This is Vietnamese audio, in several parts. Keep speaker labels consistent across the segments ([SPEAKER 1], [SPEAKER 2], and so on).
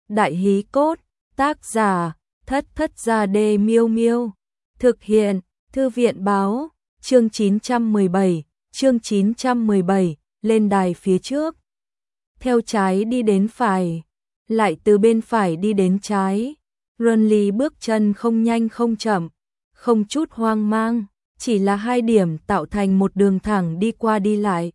[SPEAKER 1] Đại hí cốt, tác giả, Thất Thất Gia Đê Miêu Miêu. Thực hiện, Thư viện báo, chương 917, lên đài phía trước. Theo trái đi đến phải, lại từ bên phải đi đến trái. Runly bước chân không nhanh không chậm, không chút hoang mang, chỉ là 2 điểm tạo thành một đường thẳng đi qua đi lại.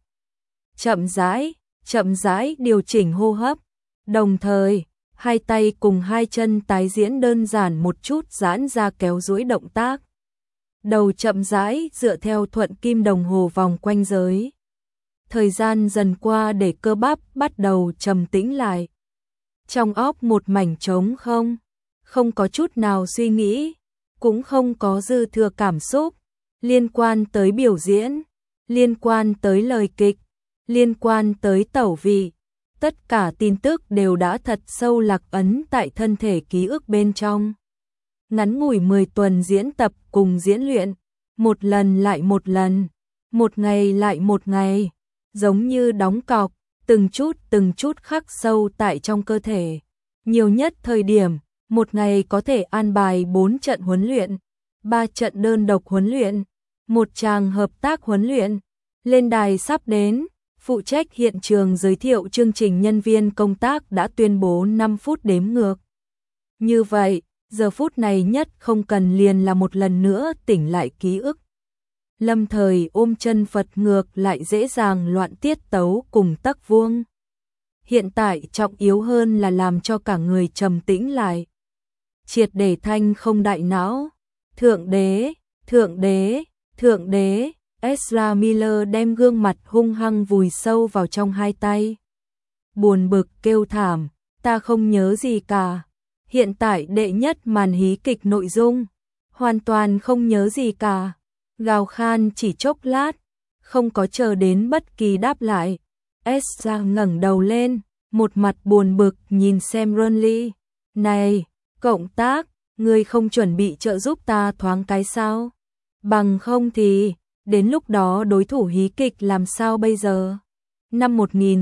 [SPEAKER 1] Chậm rãi điều chỉnh hô hấp, đồng thời, 2 tay cùng 2 chân tái diễn đơn giản một chút giãn ra kéo duỗi động tác. Đầu chậm rãi dựa theo thuận kim đồng hồ vòng quanh giới. Thời gian dần qua để cơ bắp bắt đầu trầm tĩnh lại. Trong óc một mảnh trống không có chút nào suy nghĩ, cũng không có dư thừa cảm xúc, liên quan tới biểu diễn, liên quan tới lời kịch, liên quan tới tẩu vị. Tất cả tin tức đều đã thật sâu lạc ấn tại thân thể ký ức bên trong. Ngắn ngủi 10 tuần diễn tập cùng diễn luyện, một lần lại một lần, một ngày lại một ngày, giống như đóng cọc, từng chút khắc sâu tại trong cơ thể. Nhiều nhất thời điểm, một ngày có thể an bài 4 trận huấn luyện, 3 trận đơn độc huấn luyện, 1 tràng hợp tác huấn luyện. Lên đài sắp đến, phụ trách hiện trường giới thiệu chương trình nhân viên công tác đã tuyên bố 5 phút đếm ngược. Như vậy, giờ phút này nhất không cần liền là một lần nữa tỉnh lại ký ức. Lâm thời ôm chân Phật ngược lại dễ dàng loạn tiết tấu cùng tắc vuông. Hiện tại trọng yếu hơn là làm cho cả người trầm tĩnh lại. Triệt để thanh không đại não. Thượng đế, Ezra Miller đem gương mặt hung hăng vùi sâu vào trong 2 tay. Buồn bực kêu thảm, ta không nhớ gì cả. Hiện tại đệ nhất màn hí kịch nội dung, hoàn toàn không nhớ gì cả. Gào khan chỉ chốc lát, không có chờ đến bất kỳ đáp lại. Ezra ngẩng đầu lên, một mặt buồn bực nhìn xem Runly. Này, cộng tác, ngươi không chuẩn bị trợ giúp ta thoáng cái sao? Bằng không thì, đến lúc đó đối thủ hí kịch làm sao bây giờ? Năm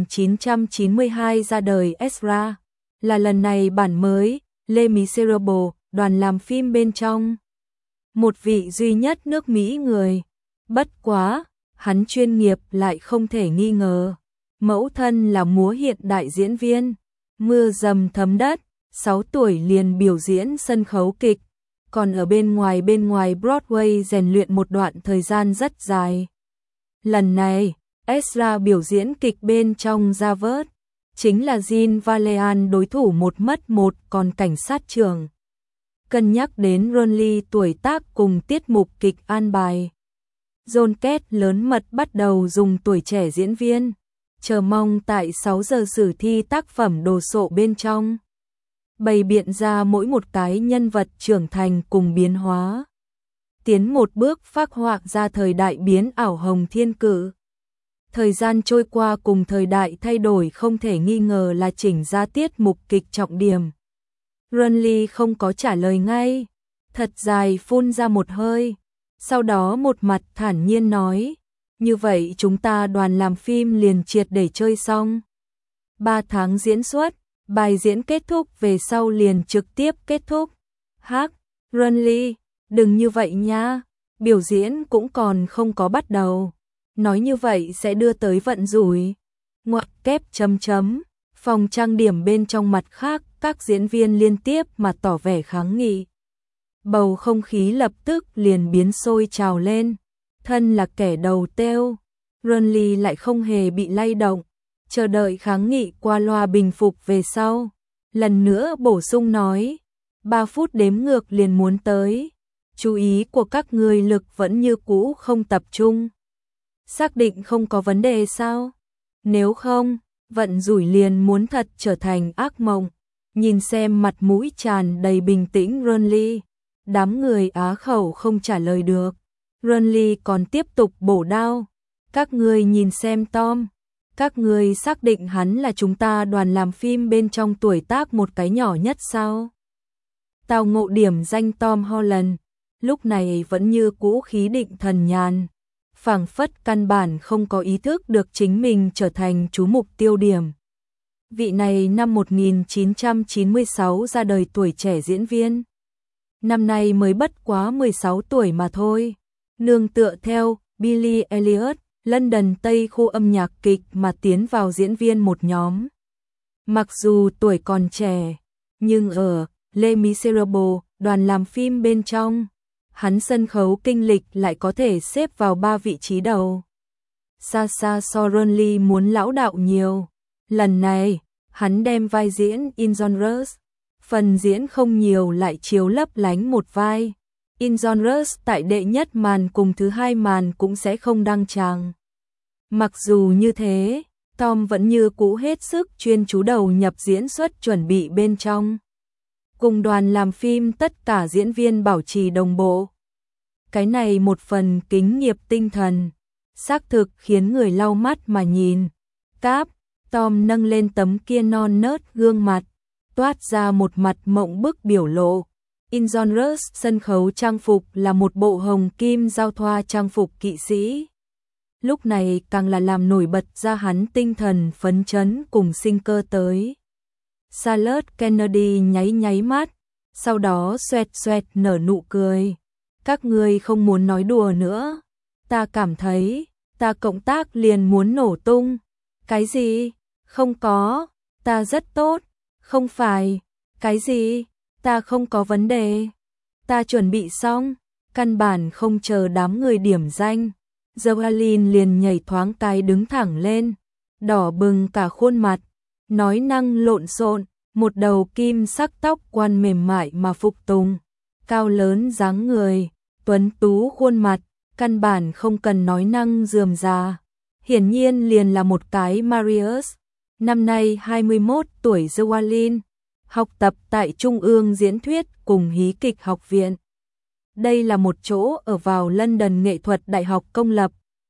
[SPEAKER 1] 1992 ra đời Ezra, là lần này bản mới, Les Miserables, đoàn làm phim bên trong. Một vị duy nhất nước Mỹ người. Bất quá, hắn chuyên nghiệp lại không thể nghi ngờ. Mẫu thân là múa hiện đại diễn viên, mưa dầm thấm đất, 6 tuổi liền biểu diễn sân khấu kịch, còn ở bên ngoài Broadway rèn luyện một đoạn thời gian rất dài. Lần này, Ezra biểu diễn kịch bên trong ra vớt, chính là Jean Valjean đối thủ một mất một còn cảnh sát trưởng. Cân nhắc đến Runly tuổi tác cùng tiết mục kịch an bài, John Kết lớn mật bắt đầu dùng tuổi trẻ diễn viên, chờ mong tại 6 giờ sử thi tác phẩm đồ sộ bên trong. Bày biện ra mỗi một cái nhân vật trưởng thành cùng biến hóa. Tiến một bước phác họa ra thời đại biến ảo hồng thiên cử. Thời gian trôi qua cùng thời đại thay đổi không thể nghi ngờ là chỉnh ra tiết mục kịch trọng điểm. Runly không có trả lời ngay, thật dài phun ra một hơi, sau đó một mặt thản nhiên nói, như vậy chúng ta đoàn làm phim liền triệt để chơi xong. 3 tháng diễn xuất, bài diễn kết thúc về sau liền trực tiếp kết thúc. Runly, đừng như vậy nha, biểu diễn cũng còn không có bắt đầu. Nói như vậy sẽ đưa tới vận rủi. Ngoặc kép chấm chấm, phòng trang điểm bên trong mặt khác, các diễn viên liên tiếp mà tỏ vẻ kháng nghị. Bầu không khí lập tức liền biến sôi trào lên. Thân là kẻ đầu têu, Runly lại không hề bị lay động, chờ đợi kháng nghị qua loa bình phục về sau. Lần nữa bổ sung nói, 3 phút đếm ngược liền muốn tới. Chú ý của các người lực vẫn như cũ không tập trung. Xác định không có vấn đề sao? Nếu không, vận rủi liền muốn thật trở thành ác mộng. Nhìn xem mặt mũi tràn đầy bình tĩnh Runly, đám người á khẩu không trả lời được. Runly còn tiếp tục bổ đao. Các người nhìn xem Tom, các người xác định hắn là chúng ta đoàn làm phim bên trong tuổi tác một cái nhỏ nhất sao? Tào Ngộ điểm danh Tom Holland, lúc này vẫn như cũ khí định thần nhàn, phảng phất căn bản không có ý thức được chính mình trở thành chú mục tiêu điểm. Vị này năm 1996 ra đời, tuổi trẻ diễn viên. Năm nay mới bất quá 16 tuổi mà thôi. Nương tựa theo Billy Elliot, London Tây khu âm nhạc kịch mà tiến vào diễn viên một nhóm. Mặc dù tuổi còn trẻ, nhưng ở Les Miserables, đoàn làm phim bên trong, hắn sân khấu kinh lịch lại có thể xếp vào 3 vị trí đầu. Sacha Baron Cohen muốn lão đạo nhiều. Lần này, hắn đem vai diễn In Genres. Phần diễn không nhiều lại chiếu lấp lánh một vai. In Genres tại đệ nhất màn cùng thứ hai màn cũng sẽ không đăng tràng. Mặc dù như thế, Tom vẫn như cũ hết sức chuyên chú đầu nhập diễn xuất chuẩn bị bên trong. Cùng đoàn làm phim tất cả diễn viên bảo trì đồng bộ. Cái này một phần kính nghiệp tinh thần, xác thực khiến người lau mắt mà nhìn. Cáp, Tom nâng lên tấm kia non nớt gương mặt, toát ra một mặt mộng bức biểu lộ. In Genres sân khấu trang phục là một bộ hồng kim giao thoa trang phục kỵ sĩ. Lúc này càng là làm nổi bật ra hắn tinh thần phấn chấn cùng sinh cơ tới. Charlotte Kennedy nháy nháy mắt, sau đó xoẹt xoẹt nở nụ cười. Các ngươi không muốn nói đùa nữa. Ta cảm thấy, ta cộng tác liền muốn nổ tung. Cái gì? Không có, ta rất tốt. Không phải. Cái gì? Ta không có vấn đề. Ta chuẩn bị xong, căn bản không chờ đám người điểm danh. Joalin liền nhảy thoáng cái đứng thẳng lên, đỏ bừng cả khuôn mặt, nói năng lộn xộn, một đầu kim sắc tóc quăn mềm mại mà phục tùng, cao lớn dáng người, tuấn tú khuôn mặt, căn bản không cần nói năng rườm rà, hiển nhiên liền là một cái Marius. Năm nay 21 tuổi Joalin, học tập tại Trung ương Diễn thuyết cùng Hí kịch học viện. Đây là một chỗ ở vào London nghệ thuật đại học công lập.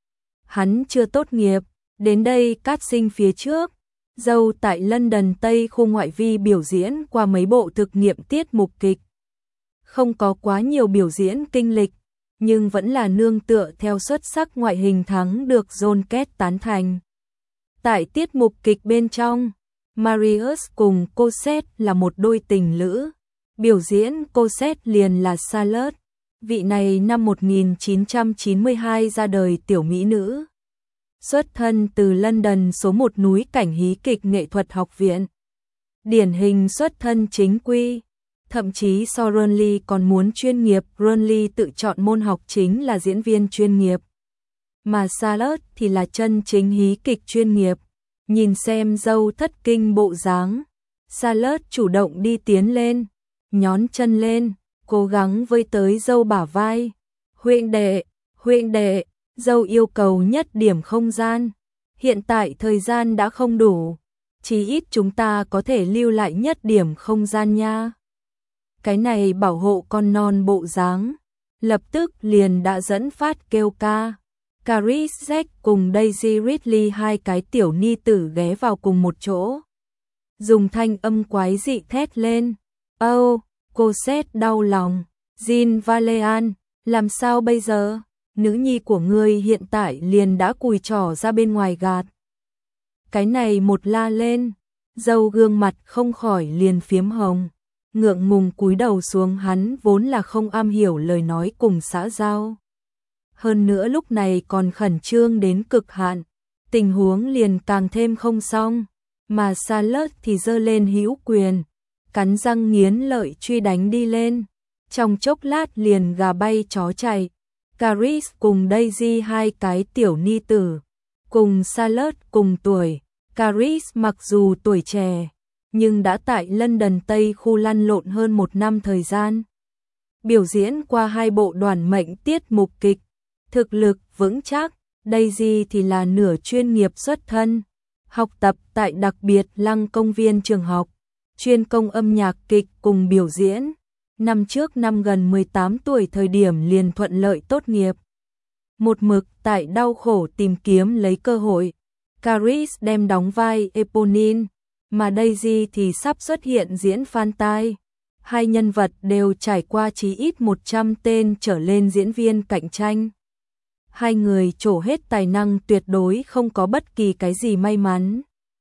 [SPEAKER 1] Hắn chưa tốt nghiệp, đến đây cát sinh phía trước, dâu tại London Tây khu ngoại vi biểu diễn qua mấy bộ thực nghiệm tiết mục kịch. Không có quá nhiều biểu diễn kinh lịch, nhưng vẫn là nương tựa theo xuất sắc ngoại hình thắng được John Kết tán thành. Tại tiết mục kịch bên trong, Marius cùng Cosette là một đôi tình lữ. Biểu diễn Cosette liền là Charlotte. Vị này năm 1992 ra đời tiểu mỹ nữ. Xuất thân từ London số 1 núi cảnh hí kịch nghệ thuật học viện. Điển hình xuất thân chính quy. Thậm chí so Ronly còn muốn chuyên nghiệp, Ronly tự chọn môn học chính là diễn viên chuyên nghiệp. Mà Charlotte thì là chân chính hí kịch chuyên nghiệp. Nhìn xem dâu thất kinh bộ dáng, Charlotte chủ động đi tiến lên, nhón chân lên, cố gắng với tới dâu bả vai. Huynh đệ, dâu yêu cầu nhất điểm không gian. Hiện tại thời gian đã không đủ, chí ít chúng ta có thể lưu lại nhất điểm không gian nha. Cái này bảo hộ con non bộ dáng, lập tức liền đã dẫn phát kêu ca. Caris Jack cùng Daisy Ridley hai cái tiểu ni tử ghé vào cùng một chỗ. Dùng thanh âm quái dị thét lên. Cosette đau lòng. Jean Valjean, làm sao bây giờ? Nữ nhi của ngươi hiện tại liền đã cùi trỏ ra bên ngoài gạt. Cái này một la lên, dâu gương mặt không khỏi liền phiếm hồng. Ngượng ngùng cúi đầu xuống, hắn vốn là không am hiểu lời nói cùng xã giao. Hơn nữa lúc này còn khẩn trương đến cực hạn, tình huống liền càng thêm không xong, mà Charlotte thì giơ lên hữu quyền, cắn răng nghiến lợi truy đánh đi lên, trong chốc lát liền gà bay chó chạy. Caris cùng Daisy hai cái tiểu ni tử, cùng Charlotte cùng tuổi, Caris mặc dù tuổi trẻ, nhưng đã tại London Tây khu lăn lộn hơn 1 năm thời gian. Biểu diễn qua 2 bộ đoàn mệnh tiết mục kịch, thực lực vững chắc. Daisy thì là nửa chuyên nghiệp xuất thân, học tập tại đặc biệt Lăng công viên trường học, chuyên công âm nhạc kịch cùng biểu diễn. Năm trước năm gần 18 tuổi thời điểm liền thuận lợi tốt nghiệp. Một mực tại đau khổ tìm kiếm lấy cơ hội. Caris đem đóng vai Eponine, mà Daisy thì sắp xuất hiện diễn Phan Tai. Hai nhân vật đều trải qua chí ít 100 tên trở lên diễn viên cạnh tranh. Hai người trổ hết tài năng, tuyệt đối không có bất kỳ cái gì may mắn.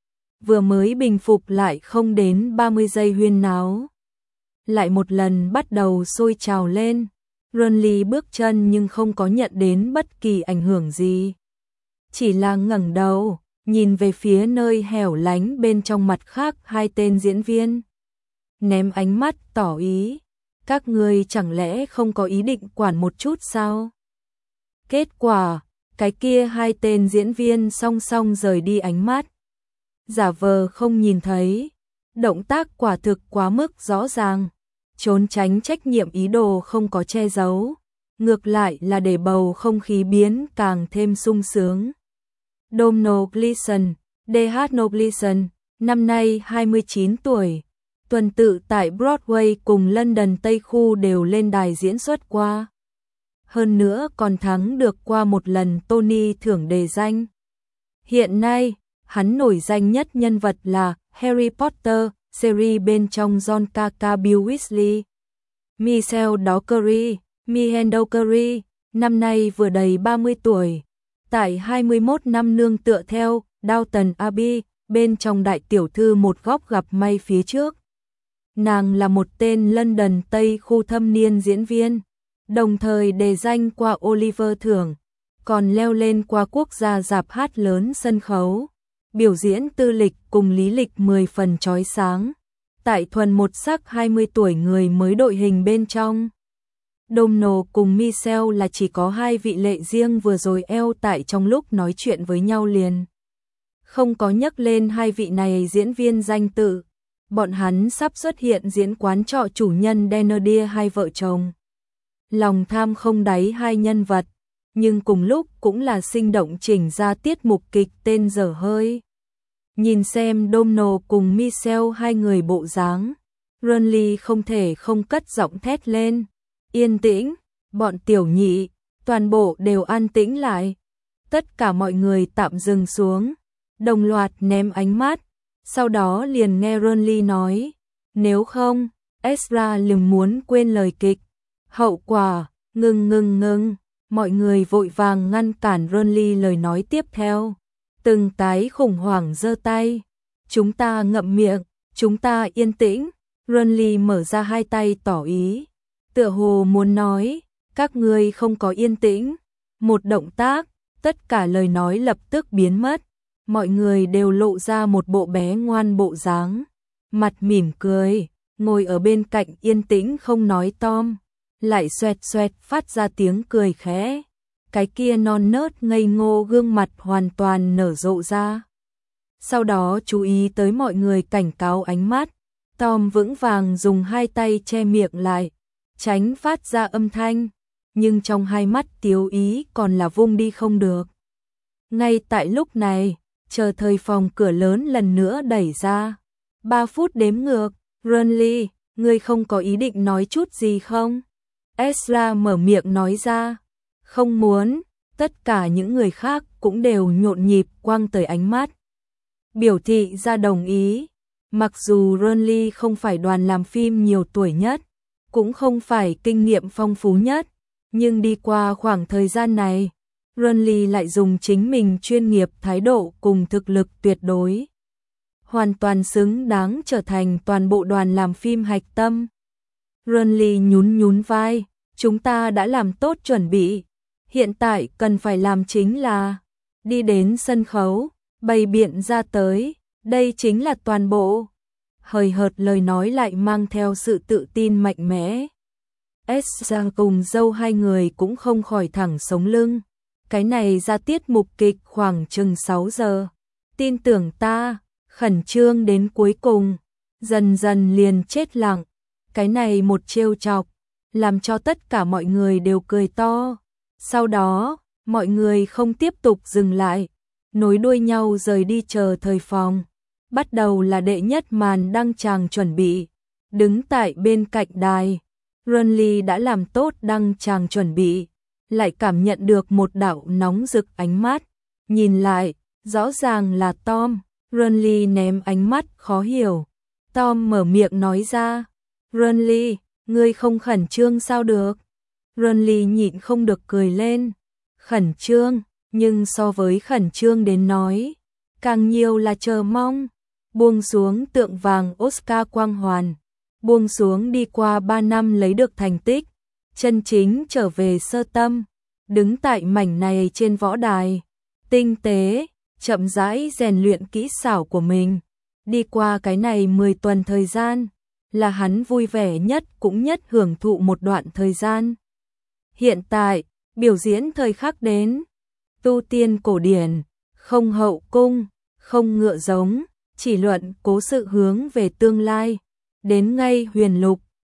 [SPEAKER 1] vừa mới bình phục lại không đến 30 giây huyên náo. Lại một lần bắt đầu sôi trào lên. Renly bước chân nhưng không có nhận đến bất kỳ ảnh hưởng gì. Chỉ là ngẩng đầu, nhìn về phía nơi hẻo lánh bên trong mặt khác hai tên diễn viên. Ném ánh mắt tỏ ý. Các ngươi chẳng lẽ không có ý định quản một chút sao? Kết quả, cái kia hai tên diễn viên song song rời đi ánh mắt. Giả vờ không nhìn thấy. Động tác quả thực quá mức rõ ràng. Trốn tránh trách nhiệm ý đồ không có che giấu. Ngược lại là để bầu không khí biến càng thêm sung sướng. Domhnall Gleeson, Domhnall Gleeson, năm nay 29 tuổi. Tuần tự tại Broadway cùng London Tây Khu đều lên đài diễn xuất qua. Hơn nữa còn thắng được qua một lần Tony thưởng đề danh. Hiện nay, hắn nổi danh nhất nhân vật là Harry Potter, series bên trong John K. Bill Weasley. Michelle Dockery, Dockery, năm nay vừa đầy 30 tuổi. Tại 21 năm nương tựa theo Downton Abbey, bên trong đại tiểu thư một góc gặp may phía trước. Nàng là một tên London Tây Khu thâm niên diễn viên, đồng thời đề danh qua Oliver thưởng, còn leo lên qua quốc gia rạp hát lớn sân khấu. Biểu diễn tư lịch cùng lý lịch 10 phần chói sáng. Tại thuần một sắc 20 tuổi người mới đội hình bên trong. Domhnall cùng Michelle là chỉ có hai vị lệ riêng vừa rồi eo tại trong lúc nói chuyện với nhau liền. Không có nhắc lên hai vị này diễn viên danh tự. Bọn hắn sắp xuất hiện diễn quán trọ chủ nhân Thénardier hai vợ chồng. Lòng tham không đáy hai nhân vật, nhưng cùng lúc cũng là sinh động chỉnh ra tiết mục kịch tên dở hơi. Nhìn xem Domhnall cùng Michelle hai người bộ dáng, Renly không thể không cất giọng thét lên. Yên tĩnh, bọn tiểu nhị, toàn bộ đều an tĩnh lại. Tất cả mọi người tạm dừng xuống, đồng loạt ném ánh mắt. Sau đó liền nghe Renly nói, nếu không, Ezra đừng muốn quên lời kịch. Hậu quả, ngừng, mọi người vội vàng ngăn cản Renly lời nói tiếp theo. Từng cái khủng hoảng giơ tay. Chúng ta ngậm miệng, chúng ta yên tĩnh. Renly mở ra hai tay tỏ ý. Tựa hồ muốn nói, các ngươi không có yên tĩnh. Một động tác, tất cả lời nói lập tức biến mất. Mọi người đều lộ ra một bộ bé ngoan bộ dáng. Mặt mỉm cười, ngồi ở bên cạnh yên tĩnh không nói Tom. Lại xoẹt xoẹt phát ra tiếng cười khẽ. Cái kia non nớt ngây ngô gương mặt hoàn toàn nở rộ ra. Sau đó chú ý tới mọi người cảnh cáo ánh mắt. Tom vững vàng dùng hai tay che miệng lại, tránh phát ra âm thanh. Nhưng trong hai mắt tiếu ý còn là vung đi không được. Ngay tại lúc này, chờ thời phòng cửa lớn lần nữa đẩy ra. 3 phút đếm ngược. Renly, ngươi không có ý định nói chút gì không? Ezra mở miệng nói ra. Không muốn. Tất cả những người khác cũng đều nhộn nhịp quăng tới ánh mắt. Biểu thị ra đồng ý. Mặc dù Renly không phải đoàn làm phim nhiều tuổi nhất, cũng không phải kinh nghiệm phong phú nhất, nhưng đi qua khoảng thời gian này, Renly lại dùng chính mình chuyên nghiệp thái độ cùng thực lực tuyệt đối. Hoàn toàn xứng đáng trở thành toàn bộ đoàn làm phim hạch tâm. Renly nhún vai, chúng ta đã làm tốt chuẩn bị. Hiện tại cần phải làm chính là đi đến sân khấu, bày biện ra tới, đây chính là toàn bộ. Hời hợt lời nói lại mang theo sự tự tin mạnh mẽ. Ezra cùng dâu hai người cũng không khỏi thẳng sống lưng. Cái này ra tiết mục kịch khoảng chừng 6 giờ. Tin tưởng ta, khẩn trương đến cuối cùng, dần dần liền chết lặng. Cái này một trêu chọc, làm cho tất cả mọi người đều cười to. Sau đó, mọi người không tiếp tục dừng lại, nối đuôi nhau rời đi chờ thời phòng. Bắt đầu là đệ nhất màn đăng tràng chuẩn bị. Đứng tại bên cạnh đài, Renly đã làm tốt đăng tràng chuẩn bị, lại cảm nhận được một đạo nóng rực ánh mắt. Nhìn lại, rõ ràng là Tom. Renly ném ánh mắt khó hiểu. Tom mở miệng nói ra, Renly, ngươi không khẩn trương sao được? Renly nhịn không được cười lên. Khẩn trương, nhưng so với khẩn trương đến nói, càng nhiều là chờ mong. buông xuống tượng vàng Oscar quang hoàn, buông xuống đi qua 3 năm lấy được thành tích, chân chính trở về sơ tâm, đứng tại mảnh này trên võ đài, tinh tế, chậm rãi rèn luyện kỹ xảo của mình. Đi qua cái này 10 tuần thời gian, là hắn vui vẻ nhất cũng nhất hưởng thụ một đoạn thời gian. Hiện tại, biểu diễn thời khắc đến, tu tiên cổ điển, không hậu cung, không ngựa giống, chỉ luận cố sự hướng về tương lai, đến ngay huyền lục,